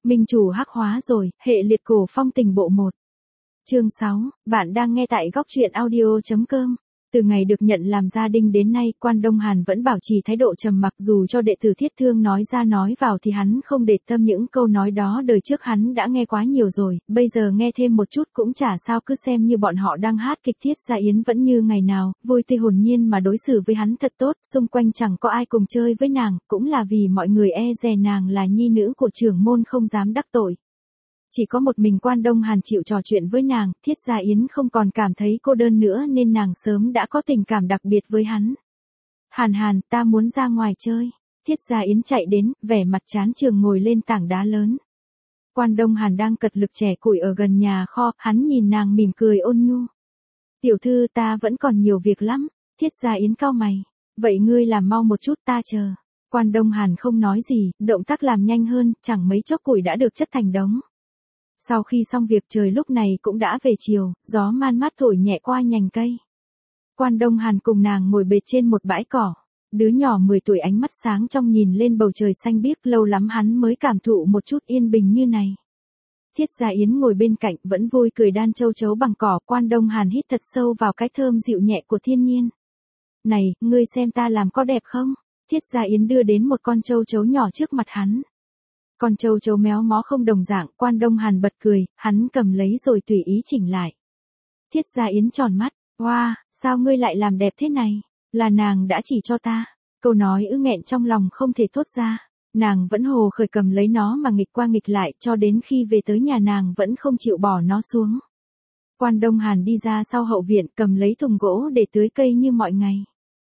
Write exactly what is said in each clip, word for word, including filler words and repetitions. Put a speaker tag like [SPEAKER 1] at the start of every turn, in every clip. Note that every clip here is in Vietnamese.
[SPEAKER 1] Minh chủ hắc hóa rồi, hệ liệt cổ phong tình bộ một. Chương sáu, bạn đang nghe tại góc truyện audio chấm com. Từ ngày được nhận làm gia đình đến nay, Quan Đông Hàn vẫn bảo trì thái độ trầm mặc, dù cho đệ tử Thiết Thương nói ra nói vào thì hắn không để tâm, những câu nói đó đời trước hắn đã nghe quá nhiều rồi, bây giờ nghe thêm một chút cũng chả sao, cứ xem như bọn họ đang hát kịch. Thiết Gia Yến vẫn như ngày nào, vui tươi hồn nhiên mà đối xử với hắn thật tốt, xung quanh chẳng có ai cùng chơi với nàng, cũng là vì mọi người e dè nàng là nhi nữ của trưởng môn không dám đắc tội. Chỉ có một mình Quan Đông Hàn chịu trò chuyện với nàng, Thiết Gia Yến không còn cảm thấy cô đơn nữa nên nàng sớm đã có tình cảm đặc biệt với hắn. Hàn Hàn, ta muốn ra ngoài chơi. Thiết Gia Yến chạy đến, vẻ mặt chán chường ngồi lên tảng đá lớn. Quan Đông Hàn đang cật lực chẻ củi ở gần nhà kho, hắn nhìn nàng mỉm cười ôn nhu. Tiểu thư, ta vẫn còn nhiều việc lắm. Thiết Gia Yến cau mày. Vậy ngươi làm mau một chút, ta chờ. Quan Đông Hàn không nói gì, động tác làm nhanh hơn, chẳng mấy chốc củi đã được chất thành đống. Sau khi xong việc, trời lúc này cũng đã về chiều, gió man mát thổi nhẹ qua nhành cây. Quan Đông Hàn cùng nàng ngồi bệt trên một bãi cỏ. Đứa nhỏ mười tuổi ánh mắt sáng trong nhìn lên bầu trời xanh biếc, lâu lắm hắn mới cảm thụ một chút yên bình như này. Thiết Gia Yến ngồi bên cạnh vẫn vui cười đan châu chấu bằng cỏ. Quan Đông Hàn hít thật sâu vào cái thơm dịu nhẹ của thiên nhiên. Này, ngươi xem ta làm có đẹp không? Thiết Gia Yến đưa đến một con châu chấu nhỏ trước mặt hắn. Con châu chấu méo mó không đồng dạng. Quan Đông Hàn bật cười, hắn cầm lấy rồi tùy ý chỉnh lại. Thiết Gia Yến tròn mắt, wow, sao ngươi lại làm đẹp thế này? Là nàng đã chỉ cho ta. Câu nói ứ nghẹn trong lòng không thể thốt ra. Nàng vẫn hồ khởi cầm lấy nó mà nghịch qua nghịch lại, cho đến khi về tới nhà nàng vẫn không chịu bỏ nó xuống. Quan Đông Hàn đi ra sau hậu viện, cầm lấy thùng gỗ để tưới cây như mọi ngày.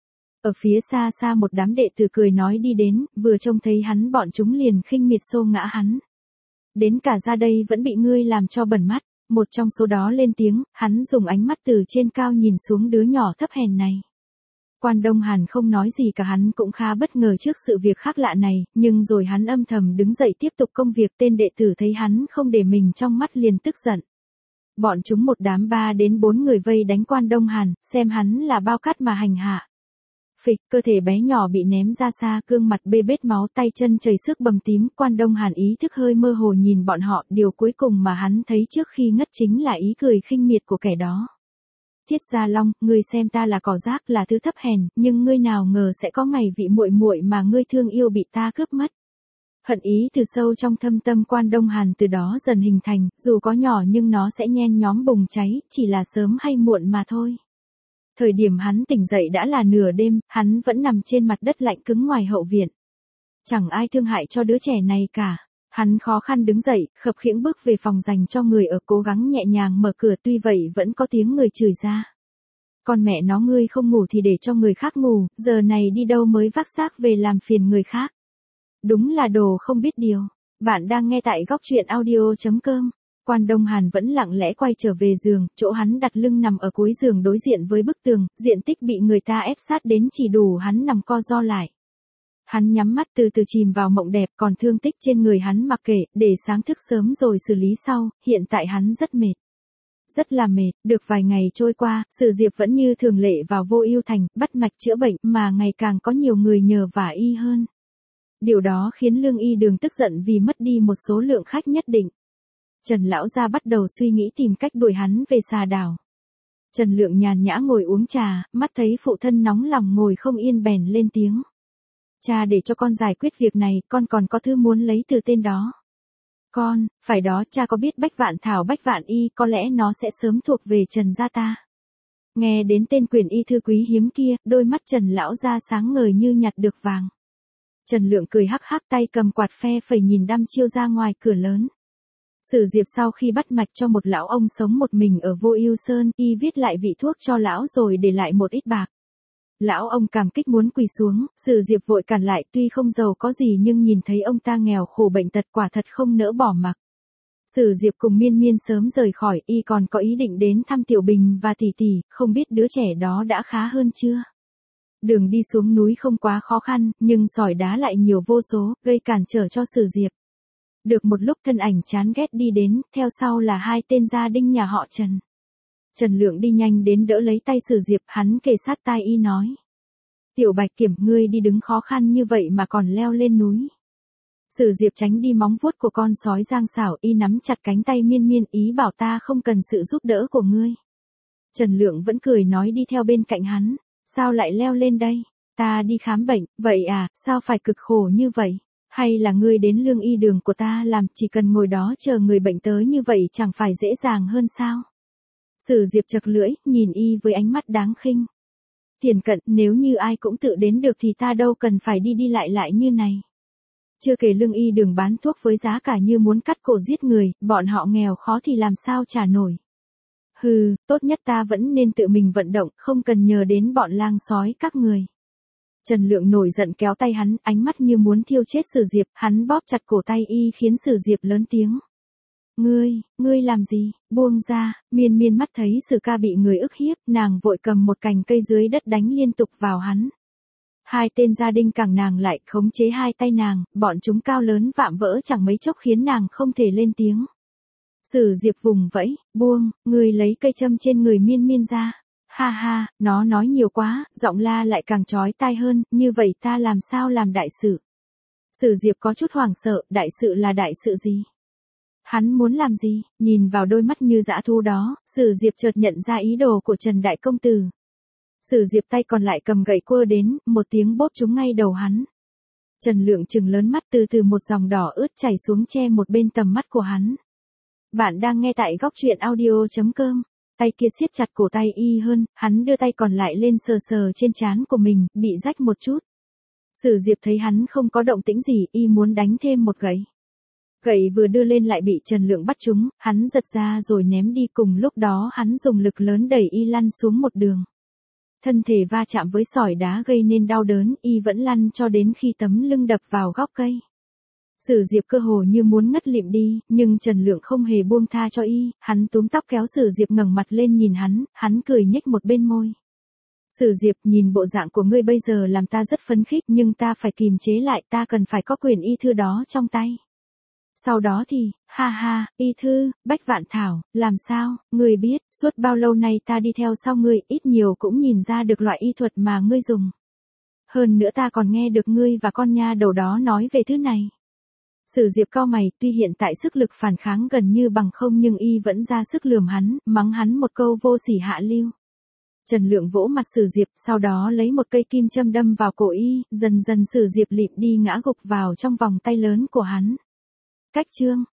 [SPEAKER 1] Ở phía xa xa một đám đệ tử cười nói đi đến, vừa trông thấy hắn bọn chúng liền khinh miệt xô ngã hắn. Đến cả ra đây vẫn bị ngươi làm cho bẩn mắt. Một trong số đó lên tiếng, hắn dùng ánh mắt từ trên cao nhìn xuống đứa nhỏ thấp hèn này. Quan Đông Hàn không nói gì cả, hắn cũng khá bất ngờ trước sự việc khác lạ này, nhưng rồi hắn âm thầm đứng dậy tiếp tục công việc. Tên đệ tử thấy hắn không để mình trong mắt liền tức giận. Bọn chúng một đám ba đến bốn người vây đánh Quan Đông Hàn, xem hắn là bao cát mà hành hạ. Phịch, cơ thể bé nhỏ bị ném ra xa, gương mặt bê bết máu, tay chân chảy xước bầm tím. Quan Đông Hàn ý thức hơi mơ hồ nhìn bọn họ, điều cuối cùng mà hắn thấy trước khi ngất chính là ý cười khinh miệt của kẻ đó. Thiết Gia Long, ngươi xem ta là cỏ rác, là thứ thấp hèn, nhưng ngươi nào ngờ sẽ có ngày vị muội muội mà ngươi thương yêu bị ta cướp mất. Hận ý từ sâu trong thâm tâm Quan Đông Hàn từ đó dần hình thành, dù có nhỏ nhưng nó sẽ nhen nhóm bùng cháy, chỉ là sớm hay muộn mà thôi. Thời điểm hắn tỉnh dậy đã là nửa đêm, hắn vẫn nằm trên mặt đất lạnh cứng ngoài hậu viện. Chẳng ai thương hại cho đứa trẻ này cả. Hắn khó khăn đứng dậy, khập khiễng bước về phòng dành cho người ở, cố gắng nhẹ nhàng mở cửa, tuy vậy vẫn có tiếng người chửi ra. Con mẹ nó, ngươi không ngủ thì để cho người khác ngủ, giờ này đi đâu mới vác xác về làm phiền người khác. Đúng là đồ không biết điều. Bạn đang nghe tại góc truyện audio chấm com. Quan Đông Hàn vẫn lặng lẽ quay trở về giường, chỗ hắn đặt lưng nằm ở cuối giường đối diện với bức tường, diện tích bị người ta ép sát đến chỉ đủ hắn nằm co ro lại. Hắn nhắm mắt từ từ chìm vào mộng đẹp, còn thương tích trên người hắn mặc kệ, để sáng thức sớm rồi xử lý sau. Hiện tại hắn rất mệt. Rất là mệt. Được vài ngày trôi qua, Sử Diệp vẫn như thường lệ vào Vô Ưu Thành, bắt mạch chữa bệnh, mà ngày càng có nhiều người nhờ vả y hơn. Điều đó khiến Lương Y Đường tức giận vì mất đi một số lượng khách nhất định. Trần lão gia bắt đầu suy nghĩ tìm cách đuổi hắn về Xà Đảo. Trần Lượng nhàn nhã ngồi uống trà, mắt thấy phụ thân nóng lòng ngồi không yên bèn lên tiếng. Cha để cho con giải quyết việc này, con còn có thư muốn lấy từ tên đó. Con, phải đó, cha có biết Bách Vạn Thảo Bách Vạn Y, có lẽ nó sẽ sớm thuộc về Trần gia ta. Nghe đến tên quyền y thư quý hiếm kia, đôi mắt Trần lão gia sáng ngời như nhặt được vàng. Trần Lượng cười hắc hắc, tay cầm quạt phe phẩy nhìn đăm chiêu ra ngoài cửa lớn. Sử Diệp sau khi bắt mạch cho một lão ông sống một mình ở Vô Ưu Sơn, y viết lại vị thuốc cho lão rồi để lại một ít bạc. Lão ông cảm kích muốn quỳ xuống, Sử Diệp vội cản lại, tuy không giàu có gì nhưng nhìn thấy ông ta nghèo khổ bệnh tật quả thật không nỡ bỏ mặc. Sử Diệp cùng Miên Miên sớm rời khỏi, y còn có ý định đến thăm Tiểu Bình và tỷ tỷ, không biết đứa trẻ đó đã khá hơn chưa. Đường đi xuống núi không quá khó khăn, nhưng sỏi đá lại nhiều vô số, gây cản trở cho Sử Diệp. Được một lúc thân ảnh chán ghét đi đến, theo sau là hai tên gia đinh nhà họ Trần. Trần Lượng đi nhanh đến đỡ lấy tay Sử Diệp, hắn kề sát tai y nói. Tiểu Bạch Kiểm, ngươi đi đứng khó khăn như vậy mà còn leo lên núi. Sử Diệp tránh đi móng vuốt của con sói Giang Sảo, y nắm chặt cánh tay Miên Miên, ý bảo ta không cần sự giúp đỡ của ngươi. Trần Lượng vẫn cười nói đi theo bên cạnh hắn, sao lại leo lên đây? Ta đi khám bệnh, vậy à, sao phải cực khổ như vậy? Hay là ngươi đến lương y đường của ta làm, chỉ cần ngồi đó chờ người bệnh tới như vậy chẳng phải dễ dàng hơn sao? Sử Diệp chật lưỡi, nhìn y với ánh mắt đáng khinh. Tiền Cận, nếu như ai cũng tự đến được thì ta đâu cần phải đi đi lại lại như này. Chưa kể lương y đường bán thuốc với giá cả như muốn cắt cổ giết người, bọn họ nghèo khó thì làm sao trả nổi. Hừ, tốt nhất ta vẫn nên tự mình vận động, không cần nhờ đến bọn lang sói các người. Trần Lượng nổi giận kéo tay hắn, ánh mắt như muốn thiêu chết Sử Diệp, hắn bóp chặt cổ tay y khiến Sử Diệp lớn tiếng. Ngươi, ngươi làm gì, buông ra. Miên Miên mắt thấy Sử ca bị người ức hiếp, nàng vội cầm một cành cây dưới đất đánh liên tục vào hắn. Hai tên gia đình cẳng nàng lại, khống chế hai tay nàng, bọn chúng cao lớn vạm vỡ chẳng mấy chốc khiến nàng không thể lên tiếng. Sử Diệp vùng vẫy, buông, ngươi lấy cây châm trên người Miên Miên ra. Ha ha, nó nói nhiều quá, giọng la lại càng chói tai hơn, như vậy ta làm sao làm đại sự. Sử Diệp có chút hoảng sợ, đại sự là đại sự gì? Hắn muốn làm gì? Nhìn vào đôi mắt như dã thú đó, Sử Diệp chợt nhận ra ý đồ của Trần Đại Công Tử. Sử Diệp tay còn lại cầm gậy quơ đến, một tiếng bóp trúng ngay đầu hắn. Trần Lượng trừng lớn mắt, từ từ một dòng đỏ ướt chảy xuống che một bên tầm mắt của hắn. Bạn đang nghe tại góc truyện audio chấm com. Tay kia siết chặt cổ tay y hơn, hắn đưa tay còn lại lên sờ sờ trên trán của mình, bị rách một chút. Sử Diệp thấy hắn không có động tĩnh gì, y muốn đánh thêm một gậy. Gậy vừa đưa lên lại bị Trần Lượng bắt trúng, hắn giật ra rồi ném đi, cùng lúc đó hắn dùng lực lớn đẩy y lăn xuống một đường. Thân thể va chạm với sỏi đá gây nên đau đớn, y vẫn lăn cho đến khi tấm lưng đập vào góc cây. Sử Diệp cơ hồ như muốn ngất lịm đi, nhưng Trần Lượng không hề buông tha cho y, hắn túm tóc kéo Sử Diệp ngẩng mặt lên nhìn hắn, hắn cười nhếch một bên môi. Sử Diệp, nhìn bộ dạng của ngươi bây giờ làm ta rất phấn khích, nhưng ta phải kìm chế lại, ta cần phải có quyền y thư đó trong tay. Sau đó thì, ha ha, y thư, Bách Vạn Thảo, làm sao, ngươi biết, suốt bao lâu nay ta đi theo sau ngươi, ít nhiều cũng nhìn ra được loại y thuật mà ngươi dùng. Hơn nữa ta còn nghe được ngươi và con nha đầu đó nói về thứ này. Sử Diệp cau mày, tuy hiện tại sức lực phản kháng gần như bằng không nhưng y vẫn ra sức lườm hắn, mắng hắn một câu vô sỉ hạ lưu. Trần Lượng vỗ mặt Sử Diệp, sau đó lấy một cây kim châm đâm vào cổ y, dần dần Sử Diệp lịm đi ngã gục vào trong vòng tay lớn của hắn. Cách chương